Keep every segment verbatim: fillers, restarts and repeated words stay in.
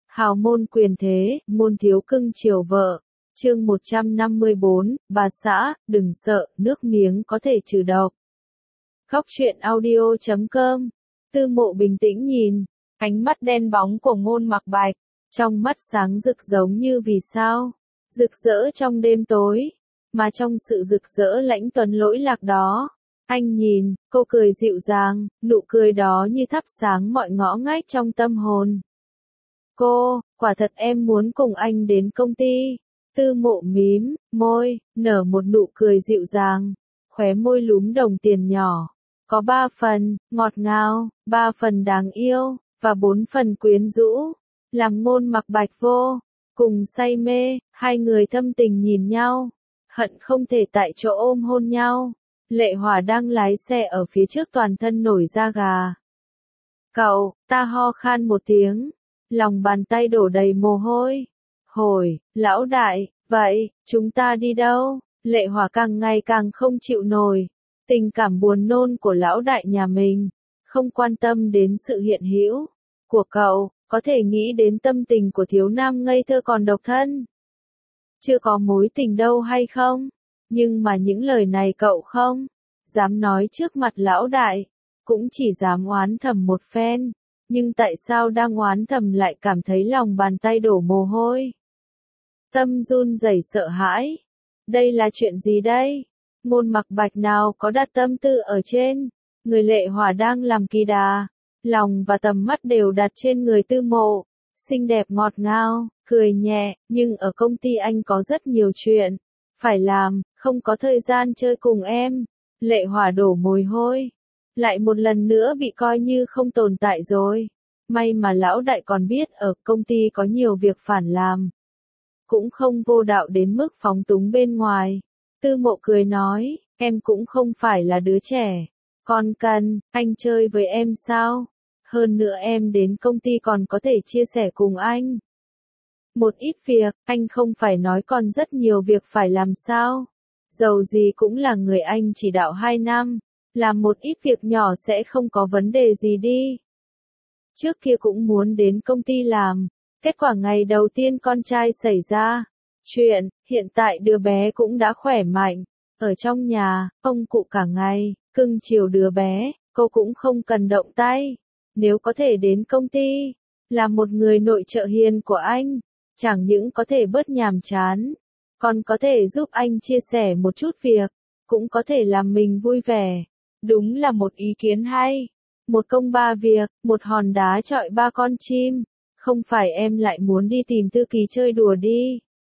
hào môn quyền thế, môn thiếu cưng chiều vợ. Chương một trăm năm mươi bốn, bà xã, đừng sợ, nước miếng có thể trừ độc. Khóc chuyện audio chấm com. Tư Mộ bình tĩnh nhìn, ánh mắt đen bóng của Ngôn Mặc Bạch, trong mắt sáng rực giống như vì sao, rực rỡ trong đêm tối, mà trong sự rực rỡ lãnh tuấn lỗi lạc đó, anh nhìn, cô cười dịu dàng, nụ cười đó như thắp sáng mọi ngõ ngách trong tâm hồn. Cô, quả thật em muốn cùng anh đến công ty. Tư Mộ mím môi, nở một nụ cười dịu dàng, khóe môi lúm đồng tiền nhỏ. Có ba phần, ngọt ngào, ba phần đáng yêu, và bốn phần quyến rũ. Làm Ngôn Mặc Bạch vô cùng say mê, hai người thâm tình nhìn nhau, hận không thể tại chỗ ôm hôn nhau. Lệ Hòa đang lái xe ở phía trước toàn thân nổi da gà. Cậu, ta ho khan một tiếng, lòng bàn tay đổ đầy mồ hôi. Hồi, lão đại, vậy, chúng ta đi đâu? Lệ Hòa càng ngày càng không chịu nổi tình cảm buồn nôn của lão đại nhà mình, không quan tâm đến sự hiện hữu của cậu, có thể nghĩ đến tâm tình của thiếu nam ngây thơ còn độc thân. Chưa có mối tình đâu hay không? Nhưng mà những lời này cậu không dám nói trước mặt lão đại, cũng chỉ dám oán thầm một phen. Nhưng tại sao đang oán thầm lại cảm thấy lòng bàn tay đổ mồ hôi? Tâm run rẩy sợ hãi. Đây là chuyện gì đây? Ngôn Mặc Bạch nào có đặt tâm tư ở trên người Lệ Hòa đang làm kỳ đà, lòng và tầm mắt đều đặt trên người Tư Mộ, xinh đẹp ngọt ngào, cười nhẹ, nhưng ở công ty anh có rất nhiều chuyện phải làm, không có thời gian chơi cùng em. Lệ Hòa đổ mồ hôi, lại một lần nữa bị coi như không tồn tại rồi. May mà lão đại còn biết ở công ty có nhiều việc phản làm, cũng không vô đạo đến mức phóng túng bên ngoài. Tư Mộ cười nói, em cũng không phải là đứa trẻ, còn cần anh chơi với em sao? Hơn nữa em đến công ty còn có thể chia sẻ cùng anh một ít việc, anh không phải nói còn rất nhiều việc phải làm sao? Dầu gì cũng là người anh chỉ đạo hai năm, làm một ít việc nhỏ sẽ không có vấn đề gì đi. Trước kia cũng muốn đến công ty làm, kết quả ngày đầu tiên con trai xảy ra chuyện, hiện tại đứa bé cũng đã khỏe mạnh, ở trong nhà, ông cụ cả ngày cưng chiều đứa bé, cô cũng không cần động tay. Nếu có thể đến công ty, là một người nội trợ hiền của anh, chẳng những có thể bớt nhàm chán, còn có thể giúp anh chia sẻ một chút việc, cũng có thể làm mình vui vẻ. Đúng là một ý kiến hay. Một công ba việc, một hòn đá chọi ba con chim. Không phải em lại muốn đi tìm thư ký chơi đùa đi.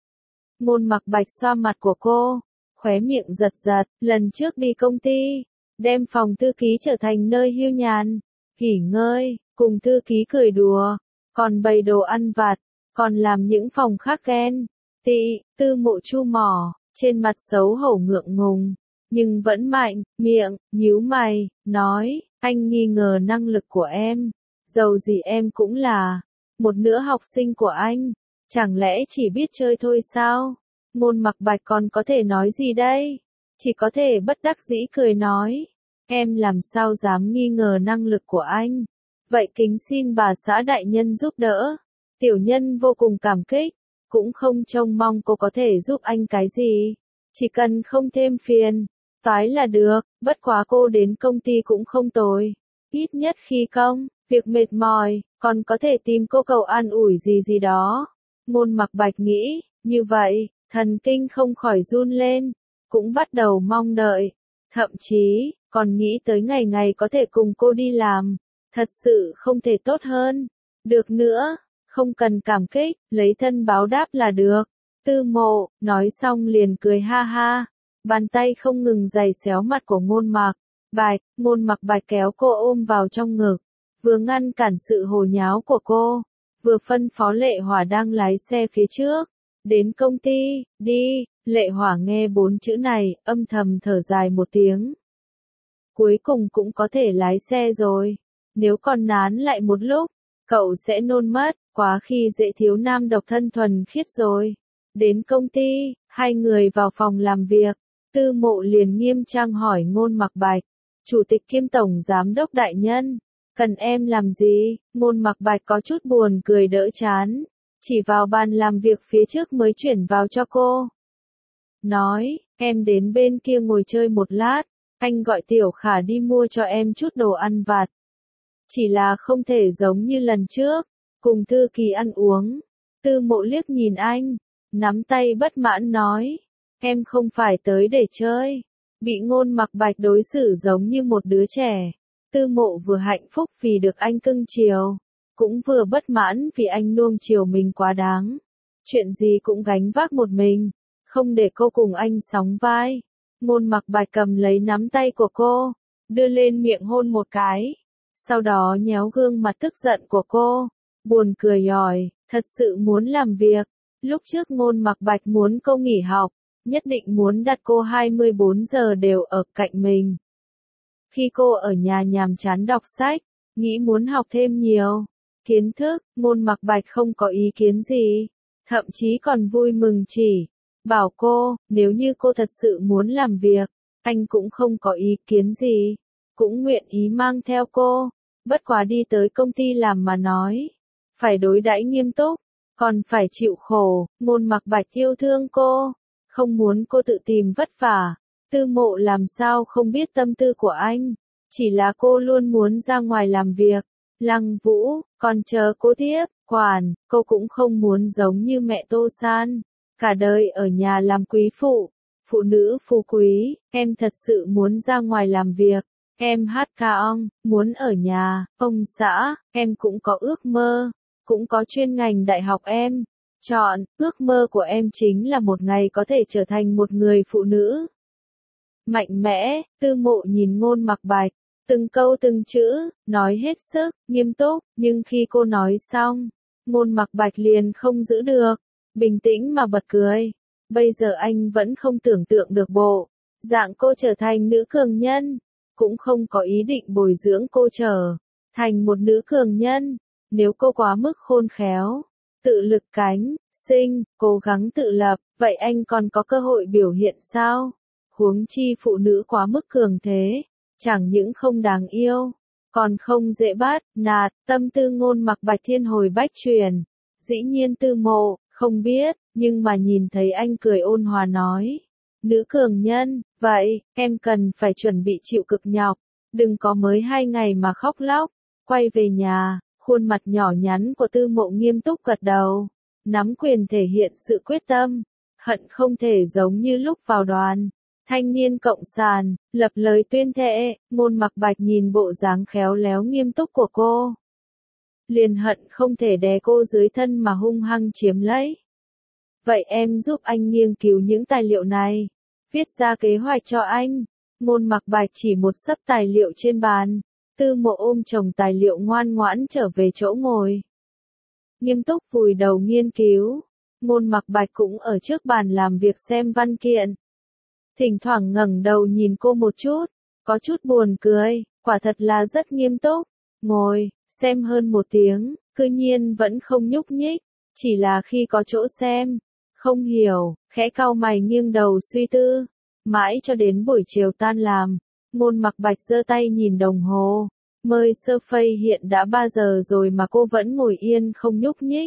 Ngôn Mặc Bạch xoa mặt của cô, khóe miệng giật giật, lần trước đi công ty, đem phòng thư ký trở thành nơi hưu nhàn, nghỉ ngơi, cùng thư ký cười đùa, còn bày đồ ăn vặt, còn làm những phòng khác ghen tị. Tư Mộ chu mỏ, trên mặt xấu hổ ngượng ngùng, nhưng vẫn mạnh miệng, nhíu mày, nói, anh nghi ngờ năng lực của em, dầu gì em cũng là một nửa học sinh của anh, chẳng lẽ chỉ biết chơi thôi sao? Ngôn Mặc Bạch còn có thể nói gì đây? Chỉ có thể bất đắc dĩ cười nói, em làm sao dám nghi ngờ năng lực của anh? Vậy kính xin bà xã đại nhân giúp đỡ. Tiểu nhân vô cùng cảm kích, cũng không trông mong cô có thể giúp anh cái gì, chỉ cần không thêm phiền toái là được. Bất quá cô đến công ty cũng không tồi, ít nhất khi công việc mệt mỏi, còn có thể tìm cô cầu an ủi gì gì đó. Ngôn Mặc Bạch nghĩ như vậy, thần kinh không khỏi run lên, cũng bắt đầu mong đợi, thậm chí còn nghĩ tới ngày ngày có thể cùng cô đi làm, thật sự không thể tốt hơn được nữa. Không cần cảm kích, lấy thân báo đáp là được. Tư Mộ nói xong liền cười ha ha, bàn tay không ngừng giày xéo mặt của Ngôn Mặc Bạch. Ngôn Mặc Bạch kéo cô ôm vào trong ngực, vừa ngăn cản sự hồ nháo của cô, vừa phân phó Lệ Hòa đang lái xe phía trước, đến công ty, đi. Lệ Hòa nghe bốn chữ này, âm thầm thở dài một tiếng. Cuối cùng cũng có thể lái xe rồi, nếu còn nán lại một lúc, cậu sẽ nôn mất, quá khi dễ thiếu nam độc thân thuần khiết rồi. Đến công ty, hai người vào phòng làm việc, Tư Mộ liền nghiêm trang hỏi Ngôn Mặc Bạch, chủ tịch kiêm tổng giám đốc đại nhân, Cần em làm gì? Ngôn Mặc Bạch có chút buồn cười đỡ chán, chỉ vào bàn làm việc phía trước mới chuyển vào cho cô. Nói, em đến bên kia ngồi chơi một lát, anh gọi Tiểu Khả đi mua cho em chút đồ ăn vặt. Chỉ là không thể giống như lần trước, cùng Thư Kỳ ăn uống. Tư Mộ liếc nhìn anh, nắm tay bất mãn nói, em không phải tới để chơi. Bị Ngôn Mặc Bạch đối xử giống như một đứa trẻ. Tư Mộ vừa hạnh phúc vì được anh cưng chiều, cũng vừa bất mãn vì anh nuông chiều mình quá đáng. Chuyện gì cũng gánh vác một mình, không để cô cùng anh sóng vai. Ngôn Mặc Bạch cầm lấy nắm tay của cô, đưa lên miệng hôn một cái, sau đó nhéo gương mặt tức giận của cô, buồn cười giỏi, thật sự muốn làm việc. Lúc trước Ngôn Mặc Bạch muốn cô nghỉ học, nhất định muốn đặt cô hai mươi bốn giờ đều ở cạnh mình. Khi cô ở nhà nhàm chán đọc sách, nghĩ muốn học thêm nhiều kiến thức, Ngôn Mặc Bạch không có ý kiến gì, thậm chí còn vui mừng chỉ bảo cô, nếu như cô thật sự muốn làm việc, anh cũng không có ý kiến gì, cũng nguyện ý mang theo cô, bất quá đi tới công ty làm mà nói, phải đối đãi nghiêm túc, còn phải chịu khổ. Ngôn Mặc Bạch yêu thương cô, không muốn cô tự tìm vất vả. Tư Mộ làm sao không biết tâm tư của anh, chỉ là cô luôn muốn ra ngoài làm việc. Lăng Vũ, còn chờ cô tiếp, quản, cô cũng không muốn giống như mẹ Tô San, cả đời ở nhà làm quý phụ, phụ nữ phú quý, em thật sự muốn ra ngoài làm việc. Em hát ca ong, muốn ở nhà, ông xã, em cũng có ước mơ, cũng có chuyên ngành đại học em chọn, ước mơ của em chính là một ngày có thể trở thành một người phụ nữ mạnh mẽ. Tư Mộ nhìn Ngôn Mặc Bạch, từng câu từng chữ, nói hết sức, nghiêm túc, nhưng khi cô nói xong, Ngôn Mặc Bạch liền không giữ được, bình tĩnh mà bật cười. Bây giờ anh vẫn không tưởng tượng được bộ dạng cô trở thành nữ cường nhân, cũng không có ý định bồi dưỡng cô trở thành một nữ cường nhân. Nếu cô quá mức khôn khéo, tự lực cánh sinh, cố gắng tự lập, vậy anh còn có cơ hội biểu hiện sao? Huống chi phụ nữ quá mức cường thế, chẳng những không đáng yêu, còn không dễ bắt nạt. Tâm tư Ngôn Mặc Bạch thiên hồi bách truyền, dĩ nhiên Tư Mộ không biết, nhưng mà nhìn thấy anh cười ôn hòa nói, nữ cường nhân, vậy em cần phải chuẩn bị chịu cực nhọc, đừng có mới hai ngày mà khóc lóc. Quay về nhà, khuôn mặt nhỏ nhắn của Tư Mộ nghiêm túc gật đầu, nắm quyền thể hiện sự quyết tâm, hận không thể giống như lúc vào đoàn Thanh niên Cộng sản, lập lời tuyên thệ. Ngôn Mặc Bạch nhìn bộ dáng khéo léo nghiêm túc của cô, liền hận không thể đè cô dưới thân mà hung hăng chiếm lấy. Vậy em giúp anh nghiên cứu những tài liệu này, viết ra kế hoạch cho anh. Ngôn Mặc Bạch chỉ một xấp tài liệu trên bàn. Tư Mộ ôm chồng tài liệu ngoan ngoãn trở về chỗ ngồi, nghiêm túc vùi đầu nghiên cứu. Ngôn Mặc Bạch cũng ở trước bàn làm việc xem văn kiện, thỉnh thoảng ngẩng đầu nhìn cô một chút, có chút buồn cười, quả thật là rất nghiêm túc. Ngồi, xem hơn một tiếng, cư nhiên vẫn không nhúc nhích, chỉ là khi có chỗ xem, không hiểu, khẽ cau mày nghiêng đầu suy tư, mãi cho đến buổi chiều tan làm. Ngôn Mặc Bạch giơ tay nhìn đồng hồ, mời sơ phây hiện đã ba giờ rồi mà cô vẫn ngồi yên không nhúc nhích.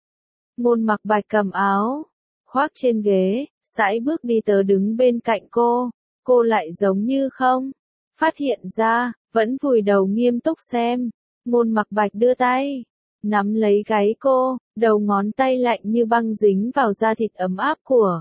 Ngôn Mặc Bạch cầm áo khoác trên ghế, sải bước đi tới đứng bên cạnh cô, cô lại giống như không phát hiện ra, vẫn vùi đầu nghiêm túc xem. Ngôn Mặc Bạch đưa tay nắm lấy gáy cô, đầu ngón tay lạnh như băng dính vào da thịt ấm áp của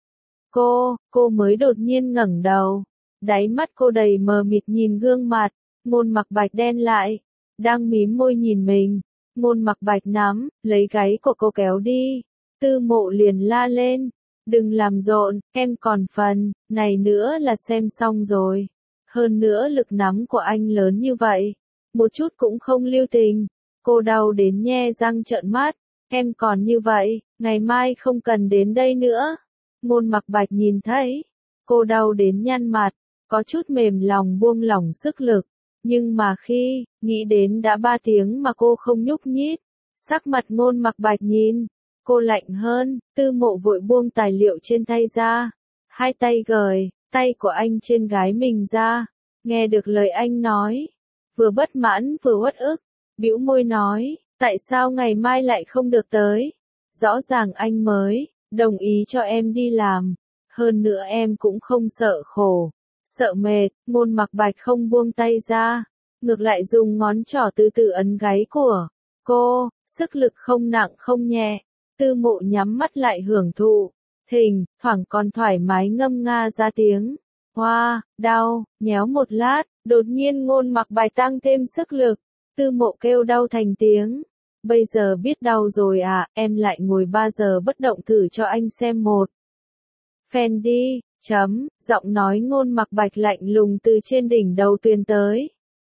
cô, cô mới đột nhiên ngẩng đầu. Đáy mắt cô đầy mờ mịt nhìn gương mặt, Ngôn Mặc Bạch đen lại, đang mím môi nhìn mình. Ngôn Mặc Bạch nắm lấy gáy của cô kéo đi. Tư Mộ liền la lên, đừng làm rộn, em còn phần này nữa là xem xong rồi. Hơn nữa lực nắm của anh lớn như vậy, một chút cũng không lưu tình. Cô đau đến nhe răng trợn mắt, em còn như vậy, ngày mai không cần đến đây nữa. Ngôn Mặc Bạch nhìn thấy, cô đau đến nhăn mặt, có chút mềm lòng buông lỏng sức lực, nhưng mà khi nghĩ đến đã ba tiếng mà cô không nhúc nhích, sắc mặt Ngôn Mặc Bạch nhìn cô lạnh hơn. Tư Mộ vội buông tài liệu trên tay ra, hai tay gời tay của anh trên gái mình ra, nghe được lời anh nói, vừa bất mãn vừa uất ức, bĩu môi nói, tại sao ngày mai lại không được tới? Rõ ràng anh mới đồng ý cho em đi làm, hơn nữa em cũng không sợ khổ, sợ mệt. Ngôn Mặc Bạch không buông tay ra, ngược lại dùng ngón trỏ từ từ ấn gáy của cô, sức lực không nặng không nhẹ. Tư Mộ nhắm mắt lại hưởng thụ, thỉnh thoảng còn thoải mái ngâm nga ra tiếng hoa, đau. Nhéo một lát, đột nhiên Ngôn Mặc Bạch tăng thêm sức lực, Tư Mộ kêu đau thành tiếng. Bây giờ biết đau rồi à, em lại ngồi ba giờ bất động thử cho anh xem một phen đi. Chấm, giọng nói Ngôn Mặc Bạch lạnh lùng từ trên đỉnh đầu truyền tới.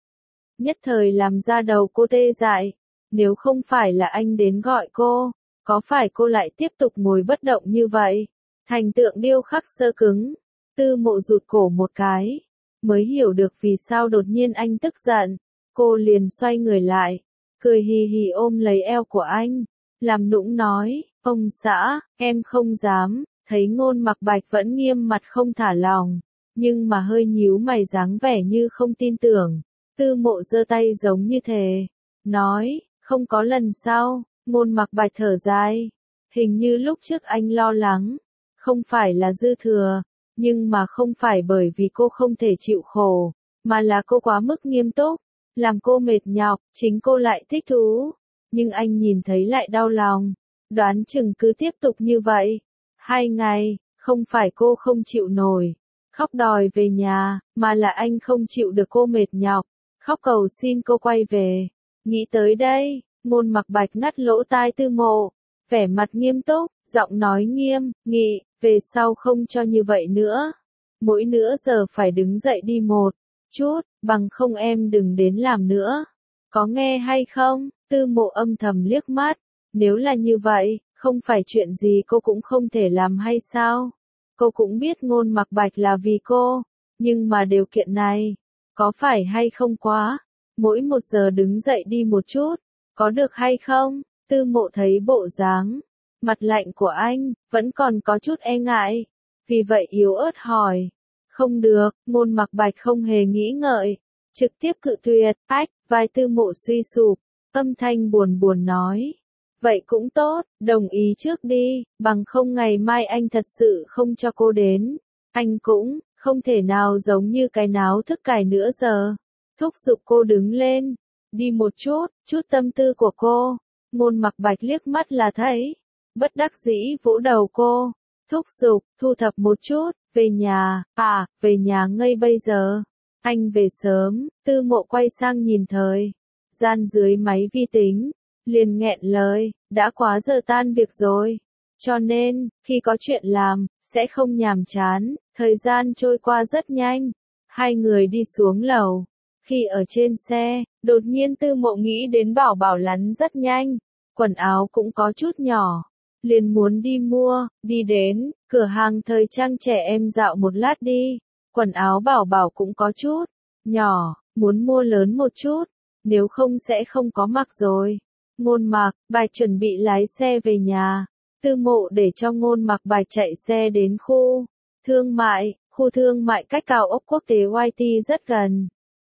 Nhất thời làm da đầu cô tê dại, nếu không phải là anh đến gọi cô, có phải cô lại tiếp tục ngồi bất động như vậy? Thành tượng điêu khắc sơ cứng. Tư Mộ rụt cổ một cái, mới hiểu được vì sao đột nhiên anh tức giận. Cô liền xoay người lại, cười hì hì ôm lấy eo của anh, làm nũng nói, ông xã, em không dám. Thấy Ngôn Mặc Bạch vẫn nghiêm mặt không thả lòng, nhưng mà hơi nhíu mày dáng vẻ như không tin tưởng. Tư Mộ giơ tay giống như thề, nói, không có lần sau. Ngôn Mặc Bạch thở dài, hình như lúc trước anh lo lắng, không phải là dư thừa, nhưng mà không phải bởi vì cô không thể chịu khổ, mà là cô quá mức nghiêm túc, làm cô mệt nhọc, chính cô lại thích thú, nhưng anh nhìn thấy lại đau lòng, đoán chừng cứ tiếp tục như vậy. Hai ngày, không phải cô không chịu nổi, khóc đòi về nhà, mà là anh không chịu được cô mệt nhọc, khóc cầu xin cô quay về. Nghĩ tới đây, Ngôn Mặc Bạch ngắt lỗ tai Tư Mộ, vẻ mặt nghiêm túc, giọng nói nghiêm nghị, về sau không cho như vậy nữa. Mỗi nửa giờ phải đứng dậy đi một chút, bằng không em đừng đến làm nữa. Có nghe hay không? Tư Mộ âm thầm liếc mắt, nếu là như vậy, không phải chuyện gì cô cũng không thể làm hay sao? Cô cũng biết Ngôn Mặc Bạch là vì cô, nhưng mà điều kiện này, có phải hay không quá? Mỗi một giờ đứng dậy đi một chút, có được hay không? Tư Mộ thấy bộ dáng mặt lạnh của anh, vẫn còn có chút e ngại, vì vậy yếu ớt hỏi. Không được. Ngôn Mặc Bạch không hề nghĩ ngợi, trực tiếp cự tuyệt. Ách, vai Tư Mộ suy sụp, âm thanh buồn buồn nói. Vậy cũng tốt, đồng ý trước đi, bằng không ngày mai anh thật sự không cho cô đến. Anh cũng không thể nào giống như cái náo thức cải nữa giờ. Thúc giục cô đứng lên, đi một chút, chút tâm tư của cô. Ngôn Mặc Bạch liếc mắt là thấy, bất đắc dĩ vỗ đầu cô, thúc giục, thu thập một chút, về nhà. À, về nhà ngay bây giờ. Anh về sớm. Tư Mộ quay sang nhìn thời gian dưới máy vi tính, liền nghẹn lời, đã quá giờ tan việc rồi. Cho nên, khi có chuyện làm, sẽ không nhàm chán. Thời gian trôi qua rất nhanh. Hai người đi xuống lầu. Khi ở trên xe, đột nhiên Tư Mộ nghĩ đến Bảo Bảo lắn rất nhanh, quần áo cũng có chút nhỏ, liền muốn đi mua. Đi đến cửa hàng thời trang trẻ em dạo một lát đi. Quần áo Bảo Bảo cũng có chút nhỏ, muốn mua lớn một chút, nếu không sẽ không có mặc rồi. Ngôn Mặc Bạch chuẩn bị lái xe về nhà. Tư Mộ để cho Ngôn Mặc Bạch chạy xe đến khu thương mại. Khu thương mại cách cao ốc quốc tế Y T rất gần.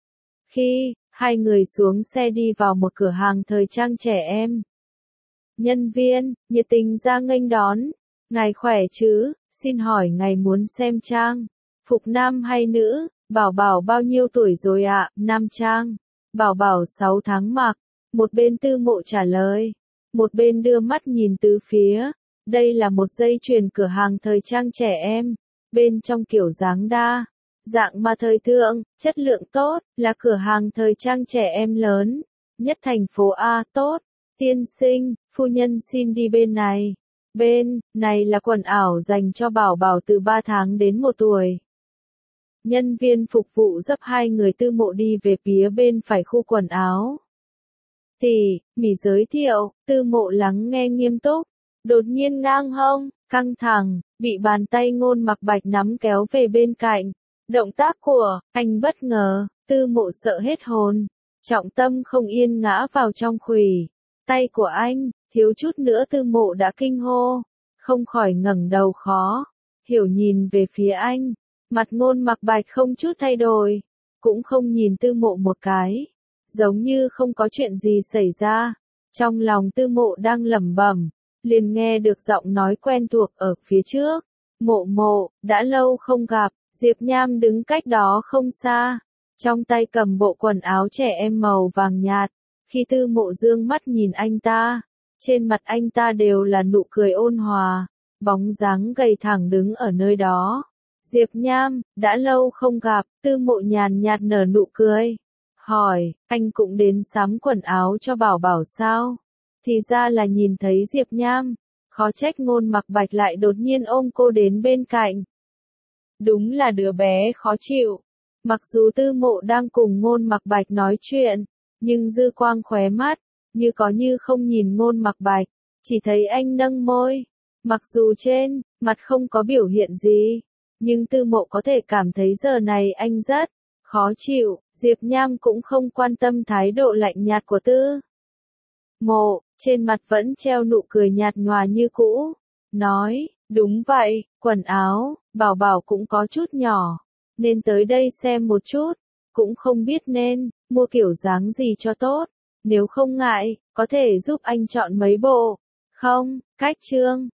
Khi hai người xuống xe đi vào một cửa hàng thời trang trẻ em, nhân viên nhiệt tình ra nghênh đón. Ngài khỏe chứ, xin hỏi ngài muốn xem trang phục nam hay nữ? Bảo Bảo bao nhiêu tuổi rồi ạ? Nam trang. Bảo Bảo sáu tháng mặc. Một bên Tư Mộ trả lời, một bên đưa mắt nhìn tứ phía. Đây là một dây chuyền cửa hàng thời trang trẻ em, bên trong kiểu dáng đa dạng mà thời thượng, chất lượng tốt, là cửa hàng thời trang trẻ em lớn nhất thành phố A. Tốt, tiên sinh, phu nhân xin đi bên này. Bên này là quần áo dành cho Bảo Bảo từ ba tháng đến một tuổi. Nhân viên phục vụ dấp hai người Tư Mộ đi về phía bên phải khu quần áo. Tỷ, mỉ giới thiệu. Tư Mộ lắng nghe nghiêm túc, đột nhiên ngang hông, căng thẳng, bị bàn tay Ngôn Mặc Bạch nắm kéo về bên cạnh. Động tác của anh bất ngờ, Tư Mộ sợ hết hồn, trọng tâm không yên ngã vào trong khuỷu tay của anh, thiếu chút nữa Tư Mộ đã kinh hô, không khỏi ngẩng đầu khó hiểu nhìn về phía anh. Mặt Ngôn Mặc Bạch không chút thay đổi, cũng không nhìn Tư Mộ một cái, giống như không có chuyện gì xảy ra. Trong lòng Tư Mộ đang lẩm bẩm, liền nghe được giọng nói quen thuộc ở phía trước. Mộ mộ, đã lâu không gặp. Diệp Nham đứng cách đó không xa, trong tay cầm bộ quần áo trẻ em màu vàng nhạt. Khi Tư Mộ dương mắt nhìn anh ta, trên mặt anh ta đều là nụ cười ôn hòa, bóng dáng gầy thẳng đứng ở nơi đó. Diệp Nham, đã lâu không gặp. Tư Mộ nhàn nhạt nở nụ cười, hỏi, anh cũng đến sắm quần áo cho Bảo Bảo sao? Thì ra là nhìn thấy Diệp Nham, khó trách Ngôn Mặc Bạch lại đột nhiên ôm cô đến bên cạnh. Đúng là đứa bé khó chịu. Mặc dù Tư Mộ đang cùng Ngôn Mặc Bạch nói chuyện, nhưng dư quang khóe mắt, như có như không nhìn Ngôn Mặc Bạch, chỉ thấy anh nâng môi. Mặc dù trên mặt không có biểu hiện gì, nhưng Tư Mộ có thể cảm thấy giờ này anh rất khó chịu. Diệp Nham cũng không quan tâm thái độ lạnh nhạt của Tư Mộ, trên mặt vẫn treo nụ cười nhạt nhòa như cũ, nói, đúng vậy, quần áo, Bảo Bảo cũng có chút nhỏ, nên tới đây xem một chút, cũng không biết nên mua kiểu dáng gì cho tốt, nếu không ngại, có thể giúp anh chọn mấy bộ, không, cách chương.